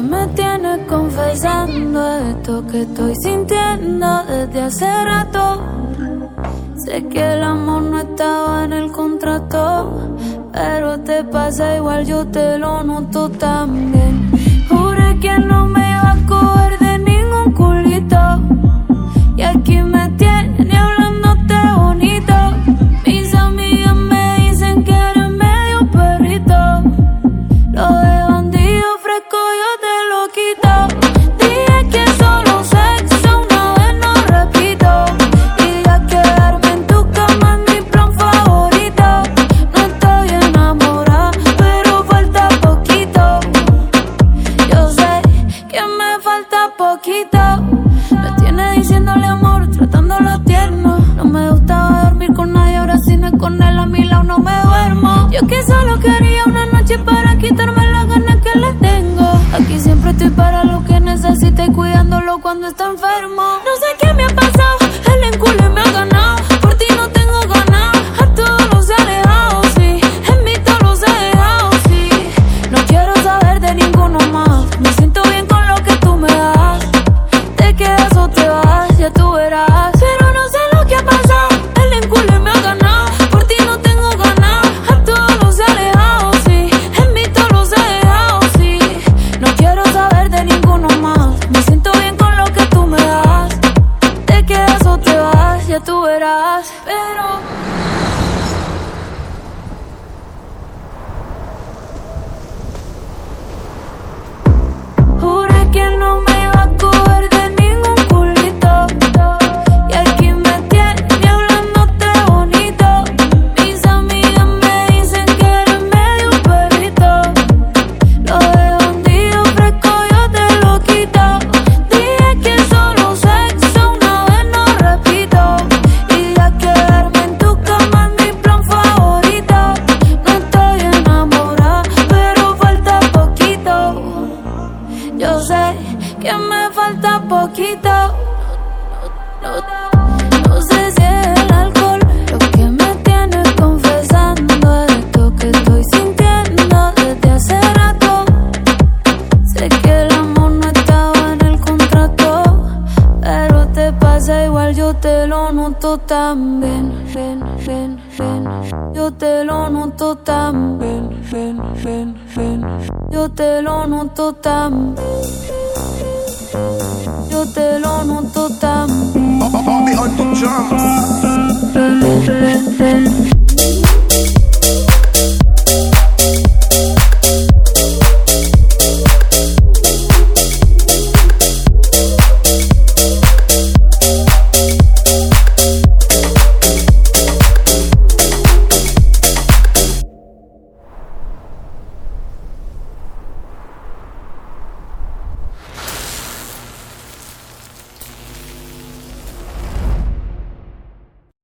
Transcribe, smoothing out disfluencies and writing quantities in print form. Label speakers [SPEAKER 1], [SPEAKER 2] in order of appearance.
[SPEAKER 1] me tienes confesando esto que estoy sintiendo desde hace rato? Sé que el amor no estaba en el contrato, pero te pasa igual, yo te lo noto también. Juré que no me iba a coger de ningún culito, y aquí me tiene hablándote bonito. Mis amigas me dicen que eres medio perrito, lo de bandido fresco yo te lo quito. Dije que solo sexo una vez, no repito, y ya quedarme en tu cama es mi plan favorito. No estoy enamorada, pero falta poquito. Yo sé que me falta poquito. Me tiene diciéndole amor, tratándolo tierno. No me gustaba dormir con nadie, ahora si no es con él a mi lado no me duermo. Yo que solo quería una noche para quitarme las ganas que le tengo. Aquí siempre estoy para lo que necesite y cuidándolo cuando está enfermo. No sé qué me ha pasado, el enculo me ha ganado. Por ti no tengo ganas, a todos los he alejado, sí. En mí todos los he dejado, sí. No quiero saber de ninguno más. Me siento bien con lo que tú me das. Te quedas o te vas, ya tú verás. Pero no sé lo que ha pasado, el enculo me ha ganado. Por ti no tengo ganas, a todos los he alejado, sí. En mí todos los he dejado, sí. No quiero saber de ninguno más. Me siento bien con lo que tú me das. Te quedas o te vas, ya tú verás. Pero juré que no me iba a coger de ningún culito, y aquí me tiene hablándote bonito. Mis amigas me dicen que eres medio perrito, lo de bandido fresco yo te lo quito. Dije que solo sexo una vez, no repito, y ya quedarme en tu cama es mi plan favorito. No estoy enamorada, pero falta poquito. Yo sé que me falta poquito. No sé si es el alcohol lo que me tiene confesando esto que estoy sintiendo desde hace rato. Sé que el amor no estaba en el contrato, pero te pasa igual, yo te lo noto también. Yo te lo noto también. Yo te lo noto también. Yo te lo noto también.
[SPEAKER 2] Bobby on the drums.